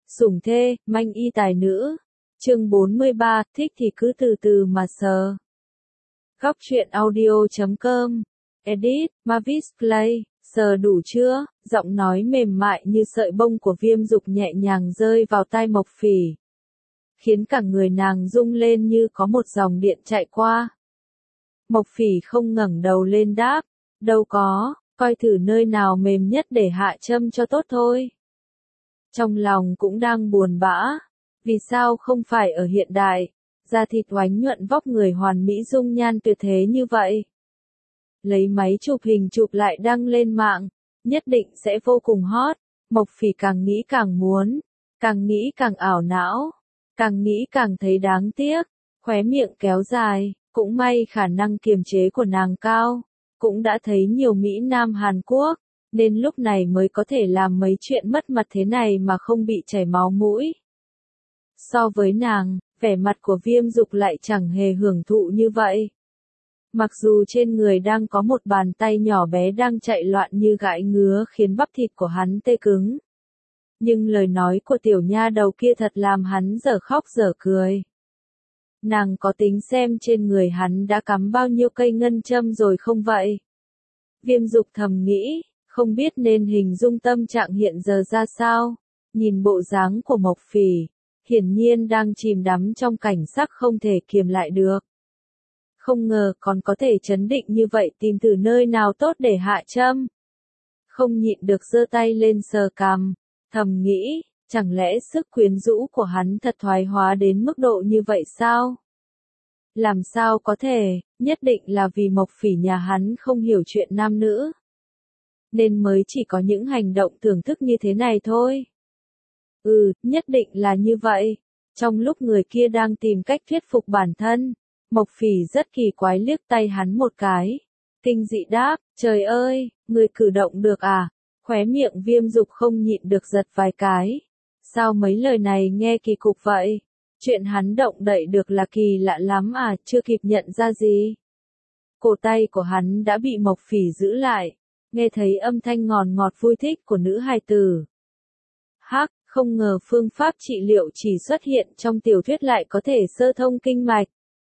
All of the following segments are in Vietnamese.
Sủng thê, manh y tài nữ. Chương 43, thích thì cứ từ từ mà sờ. Góc truyện audio.com. Edit, Mavis Play. Sờ đủ chưa? Giọng nói mềm mại như sợi bông của Viêm Dục nhẹ nhàng rơi vào tai Mộc Phỉ, khiến cả người nàng rung lên như có một dòng điện chạy qua. Mộc Phỉ không ngẩng đầu lên đáp, đâu có, coi thử nơi nào mềm nhất để hạ châm cho tốt thôi. Trong lòng cũng đang buồn bã, vì sao không phải ở hiện đại, da thịt oánh nhuận vóc người hoàn mỹ dung nhan tuyệt thế như vậy. Lấy máy chụp hình chụp lại đăng lên mạng, nhất định sẽ vô cùng hot. Mộc Phỉ càng nghĩ càng muốn, càng nghĩ càng ảo não, càng nghĩ càng thấy đáng tiếc, khóe miệng kéo dài, cũng may khả năng kiềm chế của nàng cao, cũng đã thấy nhiều Mỹ Nam Hàn Quốc, nên lúc này mới có thể làm mấy chuyện mất mặt thế này mà không bị chảy máu mũi. So với nàng, vẻ mặt của Viêm Dục lại chẳng hề hưởng thụ như vậy. Mặc dù trên người đang có một bàn tay nhỏ bé đang chạy loạn như gãi ngứa khiến bắp thịt của hắn tê cứng, nhưng lời nói của tiểu nha đầu kia thật làm hắn dở khóc dở cười. Nàng có tính xem trên người hắn đã cắm bao nhiêu cây ngân châm rồi không vậy? Viêm Dục thầm nghĩ, không biết nên hình dung tâm trạng hiện giờ ra sao. Nhìn bộ dáng của Mộc Phỉ, hiển nhiên đang chìm đắm trong cảnh sắc không thể kiềm lại được. Không ngờ còn có thể trấn định như vậy, tìm thử nơi nào tốt để hạ châm. Không nhịn được giơ tay lên sờ cằm, thầm nghĩ, chẳng lẽ sức quyến rũ của hắn thật thoái hóa đến mức độ như vậy sao? Làm sao có thể, nhất định là vì Mộc Phỉ nhà hắn không hiểu chuyện nam nữ, nên mới chỉ có những hành động thưởng thức như thế này thôi. Nhất định là như vậy. Trong lúc người kia đang tìm cách thuyết phục bản thân, Mộc Phỉ rất kỳ quái liếc tay hắn một cái. Kinh dị đáp, trời ơi, người cử động được à? Khóe miệng Viêm Dục không nhịn được giật vài cái. Sao mấy lời này nghe kỳ cục vậy? Chuyện hắn động đậy được là kỳ lạ lắm à, chưa kịp nhận ra gì. Cổ tay của hắn đã bị Mộc Phỉ giữ lại, nghe thấy âm thanh ngọt ngọt vui thích của nữ hài tử. Hắc, không ngờ phương pháp trị liệu chỉ xuất hiện trong tiểu thuyết lại có thể sơ thông kinh mạch.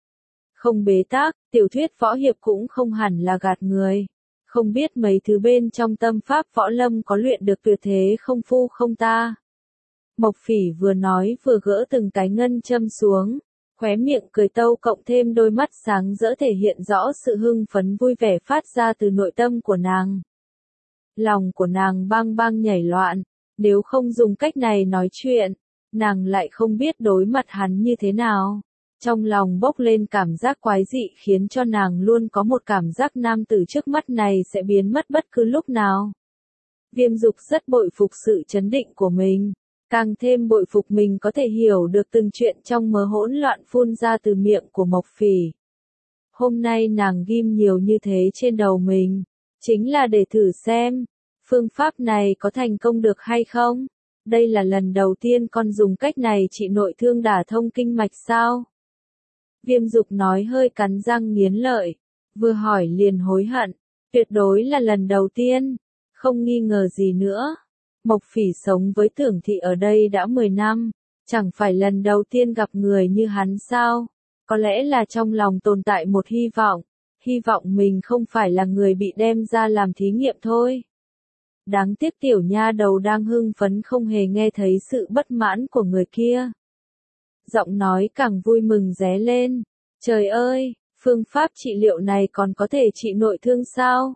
Không bế tắc, tiểu thuyết võ hiệp cũng không hẳn là gạt người. Không biết mấy thứ bên trong tâm pháp võ lâm có luyện được tuyệt thế không phu không ta? Mộc Phỉ vừa nói vừa gỡ từng cái ngân châm xuống, khóe miệng cười tâu cộng thêm đôi mắt sáng rỡ thể hiện rõ sự hưng phấn vui vẻ phát ra từ nội tâm của nàng. Lòng của nàng bang bang nhảy loạn, nếu không dùng cách này nói chuyện, nàng lại không biết đối mặt hắn như thế nào. Trong lòng bốc lên cảm giác quái dị khiến cho nàng luôn có một cảm giác nam tử trước mắt này sẽ biến mất bất cứ lúc nào. Viêm Dục rất bội phục sự chấn định của mình, càng thêm bội phục mình có thể hiểu được từng chuyện trong mớ hỗn loạn phun ra từ miệng của Mộc Phỉ. Hôm nay nàng ghim nhiều như thế trên đầu mình, chính là để thử xem, phương pháp này có thành công được hay không? Đây là lần đầu tiên con dùng cách này trị nội thương đả thông kinh mạch sao? Viêm Dục nói hơi cắn răng nghiến lợi, vừa hỏi liền hối hận, tuyệt đối là lần đầu tiên, không nghi ngờ gì nữa. Mộc Phỉ sống với Tưởng Thị ở đây đã 10 năm, chẳng phải lần đầu tiên gặp người như hắn sao? Có lẽ là trong lòng tồn tại một hy vọng mình không phải là người bị đem ra làm thí nghiệm thôi. Đáng tiếc tiểu nha đầu đang hưng phấn không hề nghe thấy sự bất mãn của người kia. Giọng nói càng vui mừng ré lên, trời ơi, phương pháp trị liệu này còn có thể trị nội thương sao?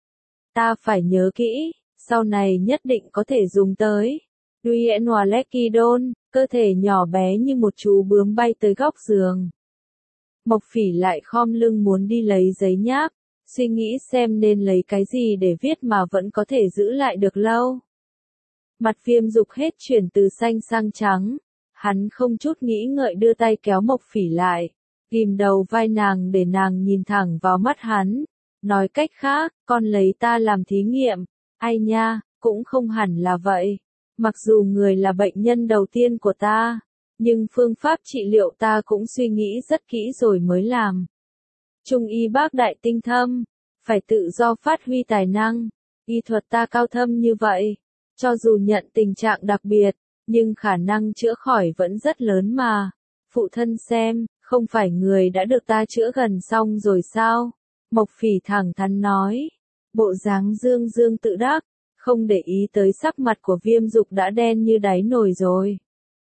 Ta phải nhớ kỹ, sau này nhất định có thể dùng tới. Duyenwalekidon, cơ thể nhỏ bé như một chú bướm bay tới góc giường. Mộc Phỉ lại khom lưng muốn đi lấy giấy nháp, suy nghĩ xem nên lấy cái gì để viết mà vẫn có thể giữ lại được lâu. Mặt Viêm Dục hết chuyển từ xanh sang trắng, hắn không chút nghĩ ngợi đưa tay kéo Mộc Phỉ lại, ghim đầu vai nàng để nàng nhìn thẳng vào mắt hắn, nói cách khác, con lấy ta làm thí nghiệm. Ai nha, cũng không hẳn là vậy. Mặc dù người là bệnh nhân đầu tiên của ta, nhưng phương pháp trị liệu ta cũng suy nghĩ rất kỹ rồi mới làm. Trung y bác đại tinh thâm, phải tự do phát huy tài năng. Y thuật ta cao thâm như vậy, cho dù nhận tình trạng đặc biệt, nhưng khả năng chữa khỏi vẫn rất lớn mà. Phụ thân xem, không phải người đã được ta chữa gần xong rồi sao? Mộc Phỉ thẳng thắn nói. Bộ dáng dương dương tự đắc, không để ý tới sắc mặt của Viêm Dục đã đen như đáy nồi rồi.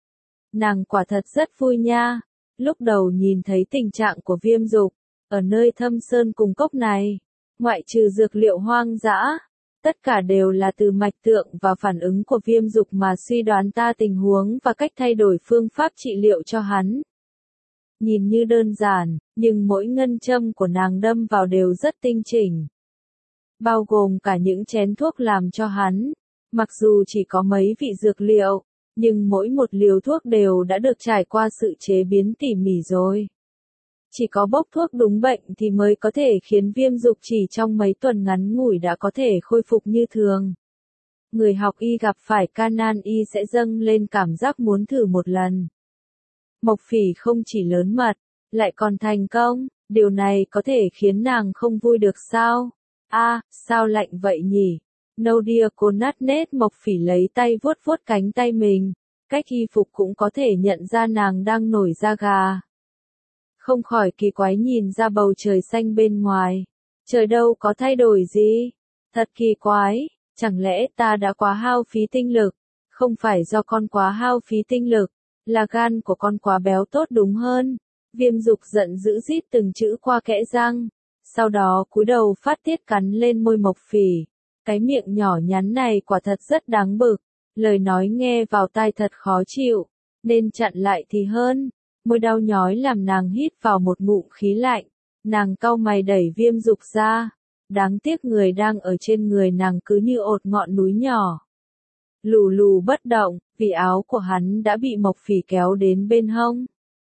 Nàng quả thật rất vui nha. Lúc đầu nhìn thấy tình trạng của Viêm Dục, ở nơi thâm sơn cùng cốc này, ngoại trừ dược liệu hoang dã, tất cả đều là từ mạch tượng và phản ứng của Viêm Dục mà suy đoán ta tình huống và cách thay đổi phương pháp trị liệu cho hắn. Nhìn như đơn giản, nhưng mỗi ngân châm của nàng đâm vào đều rất tinh chỉnh. Bao gồm cả những chén thuốc làm cho hắn. Mặc dù chỉ có mấy vị dược liệu, nhưng mỗi một liều thuốc đều đã được trải qua sự chế biến tỉ mỉ rồi. Chỉ có bốc thuốc đúng bệnh thì mới có thể khiến Viêm Dục chỉ trong mấy tuần ngắn ngủi đã có thể khôi phục như thường. Người học y gặp phải Canaan y sẽ dâng lên cảm giác muốn thử một lần. Mộc Phỉ không chỉ lớn mật, lại còn thành công, điều này có thể khiến nàng không vui được sao? Sao lạnh vậy nhỉ? Nadia Conatet. Mộc Phỉ lấy tay vuốt vuốt cánh tay mình, cách y phục cũng có thể nhận ra nàng đang nổi da gà. Không khỏi kỳ quái nhìn ra bầu trời xanh bên ngoài. Trời đâu có thay đổi gì? Thật kỳ quái, chẳng lẽ ta đã quá hao phí tinh lực? Không phải do con quá hao phí tinh lực, là gan của con quá béo tốt đúng hơn. Viêm Dục giận dữ rít từng chữ qua kẽ răng, sau đó cúi đầu phát tiết cắn lên môi Mộc Phỉ. Cái miệng nhỏ nhắn này quả thật rất đáng bực, lời nói nghe vào tai thật khó chịu, nên chặn lại thì hơn. Môi đau nhói làm nàng hít vào một ngụm khí lạnh, nàng cau mày đẩy Viêm Dục ra. Đáng tiếc người đang ở trên người nàng cứ như ột ngọn núi nhỏ. Lù lù bất động, vì áo của hắn đã bị Mộc Phỉ kéo đến bên hông.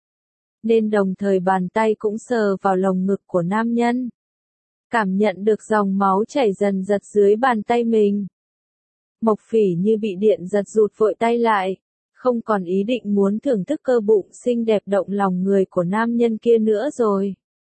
Nên đồng thời bàn tay cũng sờ vào lồng ngực của nam nhân. Cảm nhận được dòng máu chảy dần giật dưới bàn tay mình. Mộc Phỉ như bị điện giật rụt vội tay lại, không còn ý định muốn thưởng thức cơ bụng xinh đẹp động lòng người của nam nhân kia nữa rồi.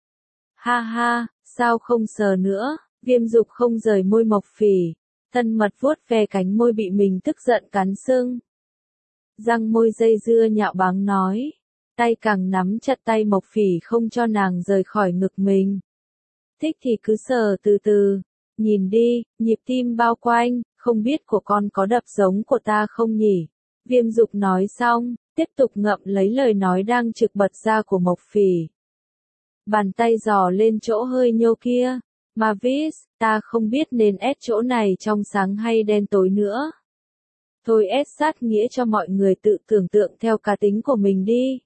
Ha ha, sao không sờ nữa? Viêm Dục không rời môi Mộc Phỉ, thân mật vuốt ve cánh môi bị mình tức giận cắn sưng. Răng môi dây dưa nhạo báng nói, tay càng nắm chặt tay Mộc Phỉ không cho nàng rời khỏi ngực mình. Thích thì cứ sờ từ từ, nhìn đi, nhịp tim bao quanh, không biết của con có đập giống của ta không nhỉ? Viêm Dục nói xong, tiếp tục ngậm lấy lời nói đang trực bật ra của Mộc Phỉ. Bàn tay dò lên chỗ hơi nhô kia. Mavis, ta không biết nên ép chỗ này trong sáng hay đen tối nữa. Thôi ép sát nghĩa cho mọi người tự tưởng tượng theo cá tính của mình đi.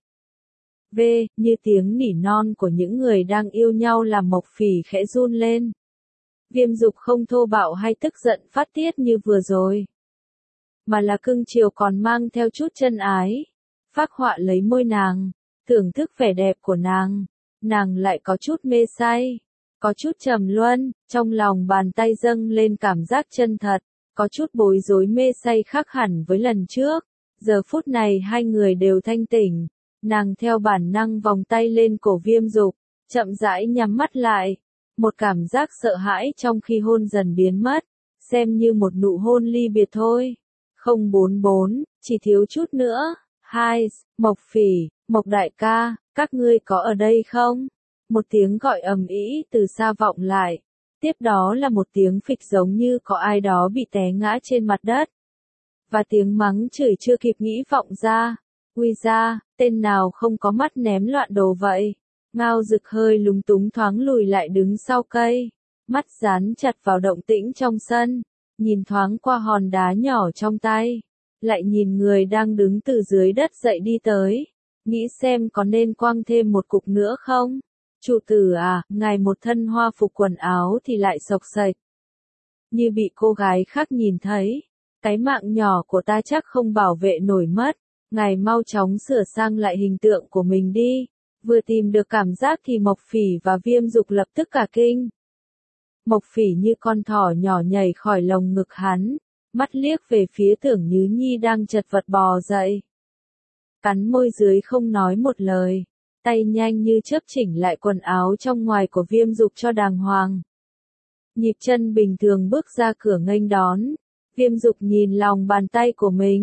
Như tiếng nỉ non của những người đang yêu nhau làm Mộc Phỉ khẽ run lên. Viêm Dục không thô bạo hay tức giận phát tiết như vừa rồi, mà là cưng chiều còn mang theo chút chân ái. Phác họa lấy môi nàng, thưởng thức vẻ đẹp của nàng. Nàng lại có chút mê say, có chút trầm luân, trong lòng bàn tay dâng lên cảm giác chân thật, có chút bối rối mê say khác hẳn với lần trước. Giờ phút này hai người đều thanh tỉnh, nàng theo bản năng vòng tay lên cổ Viêm Dục, chậm rãi nhắm mắt lại. Một cảm giác sợ hãi trong khi hôn dần biến mất, xem như một nụ hôn ly biệt thôi. 044, chỉ thiếu chút nữa. Mộc Phỉ, Mộc đại ca, các ngươi có ở đây không? Một tiếng gọi ầm ĩ từ xa vọng lại. Tiếp đó là một tiếng phịch giống như có ai đó bị té ngã trên mặt đất. Và tiếng mắng chửi chưa kịp nghĩ vọng ra. Ui ra, tên nào không có mắt ném loạn đồ vậy? Ngao Dực hơi lúng túng thoáng lùi lại đứng sau cây. Mắt dán chặt vào động tĩnh trong sân. Nhìn thoáng qua hòn đá nhỏ trong tay. Lại nhìn người đang đứng từ dưới đất dậy đi tới. Nghĩ xem có nên quăng thêm một cục nữa không? Chủ tử à, ngài một thân hoa phục quần áo thì lại xộc xệch. Như bị cô gái khác nhìn thấy. Cái mạng nhỏ của ta chắc không bảo vệ nổi mất. Ngài mau chóng sửa sang lại hình tượng của mình đi. Vừa tìm được cảm giác thì Mộc Phỉ và Viêm Dục lập tức cả kinh. Mộc Phỉ như con thỏ nhỏ nhảy khỏi lồng ngực hắn, mắt liếc về phía Tưởng Nhứ Nhi đang chật vật bò dậy. Cắn môi dưới không nói một lời, tay nhanh như chớp chỉnh lại quần áo trong ngoài của Viêm Dục cho đàng hoàng. Nhịp chân bình thường bước ra cửa nghênh đón, Viêm Dục nhìn lòng bàn tay của mình,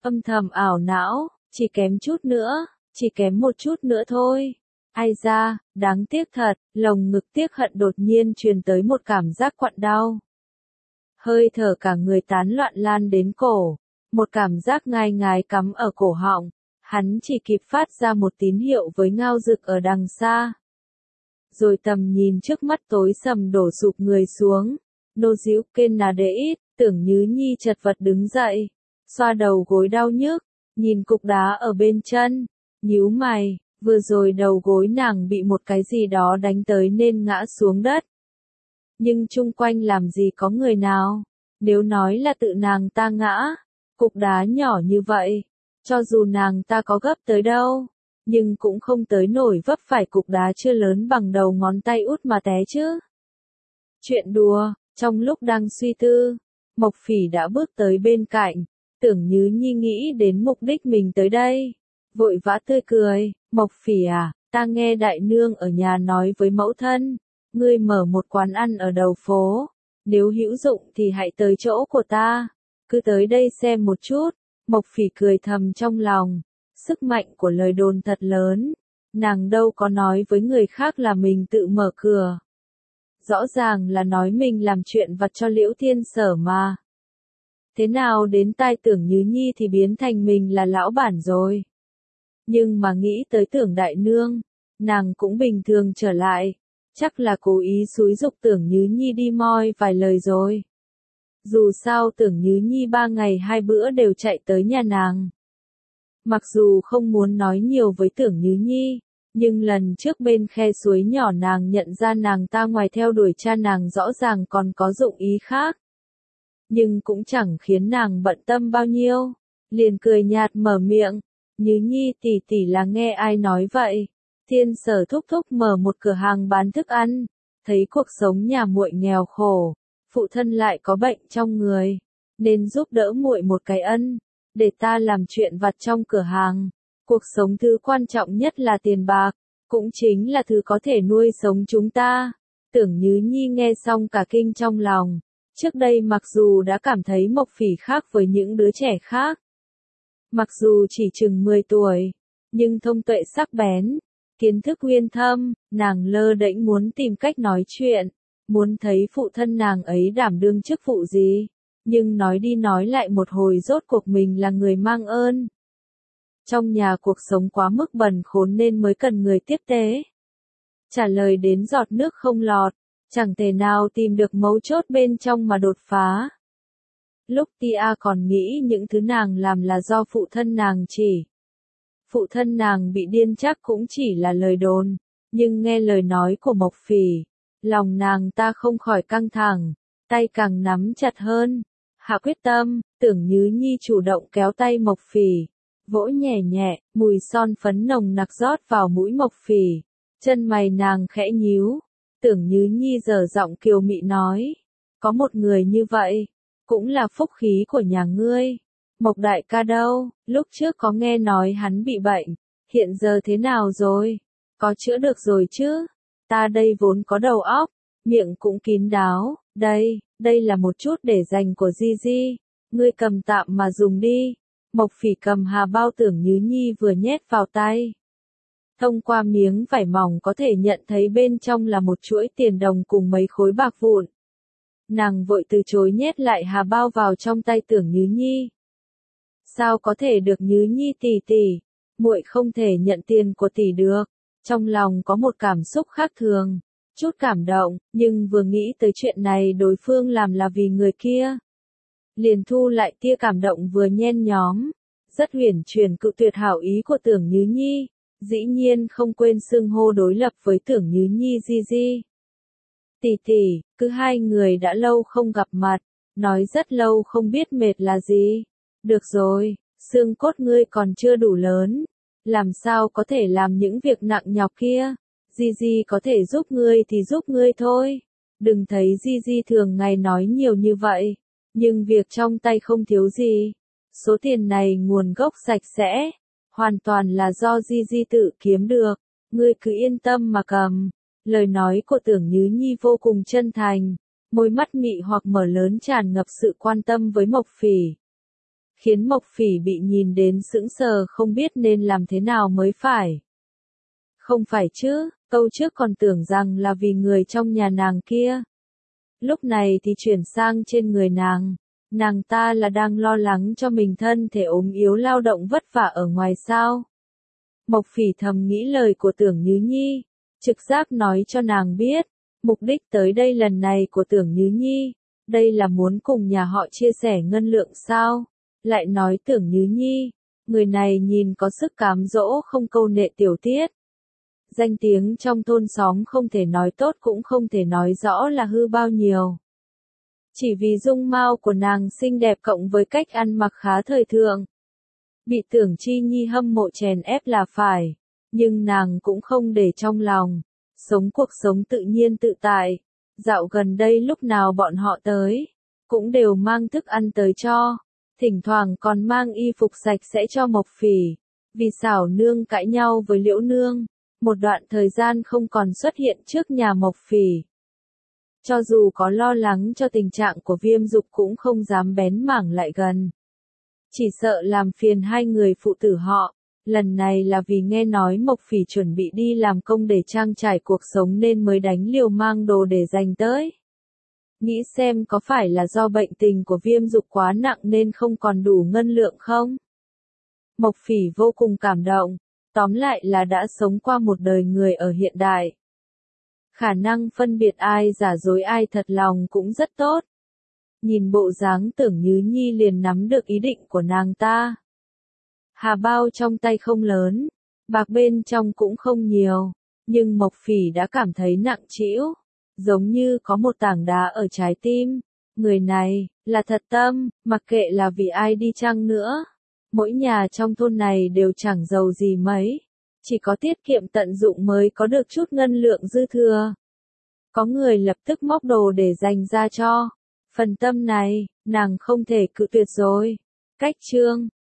Âm thầm ảo não, chỉ kém chút nữa, chỉ kém một chút nữa thôi. Ai da, đáng tiếc thật, lồng ngực tiếc hận đột nhiên truyền tới một cảm giác quặn đau. Hơi thở cả người tán loạn lan đến cổ, một cảm giác ngai ngái cắm ở cổ họng, hắn chỉ kịp phát ra một tín hiệu với Ngao Dực ở đằng xa. Rồi tầm nhìn trước mắt tối sầm đổ sụp người xuống, nô díu kên nà đế ít, Tưởng Nhứ Nhi chật vật đứng dậy, xoa đầu gối đau nhức, nhìn cục đá ở bên chân, nhíu mày, vừa rồi đầu gối nàng bị một cái gì đó đánh tới nên ngã xuống đất. Nhưng chung quanh làm gì có người nào, nếu nói là tự nàng ta ngã, cục đá nhỏ như vậy, cho dù nàng ta có gấp tới đâu, nhưng cũng không tới nổi vấp phải cục đá chưa lớn bằng đầu ngón tay út mà té chứ. Chuyện đùa, trong lúc đang suy tư, Mộc Phỉ đã bước tới bên cạnh, Tưởng Nhứ Nhi nghĩ đến mục đích mình tới đây, vội vã tươi cười, Mộc Phỉ à, ta nghe đại nương ở nhà nói với mẫu thân, ngươi mở một quán ăn ở đầu phố, nếu hữu dụng thì hãy tới chỗ của ta, cứ tới đây xem một chút. Mộc Phỉ cười thầm trong lòng, sức mạnh của lời đồn thật lớn, nàng đâu có nói với người khác là mình tự mở cửa. Rõ ràng là nói mình làm chuyện vặt cho Liễu Thiên Sở mà. Thế nào đến tai Tưởng Nhứ Nhi thì biến thành mình là lão bản rồi. Nhưng mà nghĩ tới Tưởng đại nương, nàng cũng bình thường trở lại, chắc là cố ý xúi giục Tưởng Nhứ Nhi đi moi vài lời rồi. Dù sao Tưởng Nhứ Nhi 3 ngày 2 bữa đều chạy tới nhà nàng. Mặc dù không muốn nói nhiều với Tưởng Nhứ Nhi, nhưng lần trước bên khe suối nhỏ nàng nhận ra nàng ta ngoài theo đuổi cha nàng rõ ràng còn có dụng ý khác. Nhưng cũng chẳng khiến nàng bận tâm bao nhiêu, liền cười nhạt mở miệng, Nhứ Nhi tỷ tỷ là nghe ai nói vậy? Thiên Sở thúc thúc mở một cửa hàng bán thức ăn, thấy cuộc sống nhà muội nghèo khổ, phụ thân lại có bệnh trong người, nên giúp đỡ muội một cái ân, để ta làm chuyện vặt trong cửa hàng. Cuộc sống thứ quan trọng nhất là tiền bạc, cũng chính là thứ có thể nuôi sống chúng ta. Tưởng Nhứ Nhi nghe xong cả kinh trong lòng, trước đây mặc dù đã cảm thấy Mộc Phỉ khác với những đứa trẻ khác. Mặc dù chỉ chừng 10 tuổi, nhưng thông tuệ sắc bén, kiến thức uyên thâm, nàng lơ đễnh muốn tìm cách nói chuyện, muốn thấy phụ thân nàng ấy đảm đương chức vụ gì, nhưng nói đi nói lại một hồi rốt cuộc mình là người mang ơn. Trong nhà cuộc sống quá mức bần khốn nên mới cần người tiếp tế. Trả lời đến giọt nước không lọt, chẳng thể nào tìm được mấu chốt bên trong mà đột phá. Lúc Tia còn nghĩ những thứ nàng làm là do phụ thân nàng chỉ. Phụ thân nàng bị điên chắc cũng chỉ là lời đồn, nhưng nghe lời nói của Mộc Phỉ, lòng nàng ta không khỏi căng thẳng, tay càng nắm chặt hơn. Hạ quyết tâm, Tưởng Nhứ Nhi chủ động kéo tay Mộc Phỉ, vỗ nhẹ nhẹ, mùi son phấn nồng nặc rót vào mũi Mộc Phỉ, chân mày nàng khẽ nhíu. Tưởng Nhứ Nhi dở giọng kiều mị nói, có một người như vậy, cũng là phúc khí của nhà ngươi. Mộc đại ca đâu, lúc trước có nghe nói hắn bị bệnh, hiện giờ thế nào rồi? Có chữa được rồi chứ? Ta đây vốn có đầu óc, miệng cũng kín đáo, đây là một chút để dành của Gigi, ngươi cầm tạm mà dùng đi. Mộc Phỉ cầm hà bao Tưởng Nhứ Nhi vừa nhét vào tay. Thông qua miếng vải mỏng có thể nhận thấy bên trong là một chuỗi tiền đồng cùng mấy khối bạc vụn. Nàng vội từ chối nhét lại hà bao vào trong tay Tưởng Nhứ Nhi. Sao có thể được Nhứ Nhi tỷ tỷ, muội không thể nhận tiền của tỷ được. Trong lòng có một cảm xúc khác thường, chút cảm động, nhưng vừa nghĩ tới chuyện này đối phương làm là vì người kia. Liền thu lại tia cảm động vừa nhen nhóm, rất huyền chuyển cự tuyệt hảo ý của Tưởng Nhứ Nhi, dĩ nhiên không quên xưng hô đối lập với Tưởng Nhứ Nhi Gigi. Tỷ tỷ, cứ hai người đã lâu không gặp mặt, nói rất lâu không biết mệt là gì. Được rồi, xương cốt ngươi còn chưa đủ lớn, làm sao có thể làm những việc nặng nhọc kia, Gigi có thể giúp ngươi thì giúp ngươi thôi. Đừng thấy Gigi thường ngày nói nhiều như vậy, nhưng việc trong tay không thiếu gì. Số tiền này nguồn gốc sạch sẽ, hoàn toàn là do Gigi tự kiếm được, ngươi cứ yên tâm mà cầm. Lời nói của Tưởng Nhứ Nhi vô cùng chân thành, môi mắt mị hoặc mở lớn tràn ngập sự quan tâm với Mộc Phỉ. khiến Mộc Phỉ bị nhìn đến sững sờ không biết nên làm thế nào mới phải. Không phải chứ, câu trước còn tưởng rằng là vì người trong nhà nàng kia. Lúc này thì chuyển sang trên người nàng. Nàng ta là đang lo lắng cho mình thân thể ốm yếu lao động vất vả ở ngoài sao. Mộc Phỉ thầm nghĩ lời của Tưởng Nhứ Nhi, trực giác nói cho nàng biết, mục đích tới đây lần này của Tưởng Nhứ Nhi, đây là muốn cùng nhà họ chia sẻ ngân lượng sao. Lại nói Tưởng Nhứ Nhi, người này nhìn có sức cám dỗ không câu nệ tiểu tiết. Danh tiếng trong thôn xóm không thể nói tốt cũng không thể nói rõ là hư bao nhiêu. Chỉ vì dung mạo của nàng xinh đẹp cộng với cách ăn mặc khá thời thượng. Bị Tưởng Chi Nhi hâm mộ chèn ép là phải, nhưng nàng cũng không để trong lòng, sống cuộc sống tự nhiên tự tại. Dạo gần đây lúc nào bọn họ tới, cũng đều mang thức ăn tới cho, thỉnh thoảng còn mang y phục sạch sẽ cho Mộc Phỉ, vì Xảo Nương cãi nhau với Liễu Nương, một đoạn thời gian không còn xuất hiện trước nhà Mộc Phỉ. Cho dù có lo lắng cho tình trạng của Viêm Dục cũng không dám bén mảng lại gần. Chỉ sợ làm phiền hai người phụ tử họ, lần này là vì nghe nói Mộc Phỉ chuẩn bị đi làm công để trang trải cuộc sống nên mới đánh liều mang đồ để dành tới. Nghĩ xem có phải là do bệnh tình của Viêm Dục quá nặng nên không còn đủ ngân lượng không? Mộc Phỉ vô cùng cảm động, tóm lại là đã sống qua một đời người ở hiện đại. Khả năng phân biệt ai giả dối ai thật lòng cũng rất tốt. Nhìn bộ dáng Tưởng Nhứ Nhi liền nắm được ý định của nàng ta. Hà bao trong tay không lớn, bạc bên trong cũng không nhiều, nhưng Mộc Phỉ đã cảm thấy nặng trĩu, giống như có một tảng đá ở trái tim. Người này, là thật tâm, mặc kệ là vì ai đi chăng nữa. Mỗi nhà trong thôn này đều chẳng giàu gì mấy, chỉ có tiết kiệm tận dụng mới có được chút ngân lượng dư thừa. Có người lập tức móc đồ để dành ra cho. Phần tâm này, nàng không thể cự tuyệt rồi. Cách chương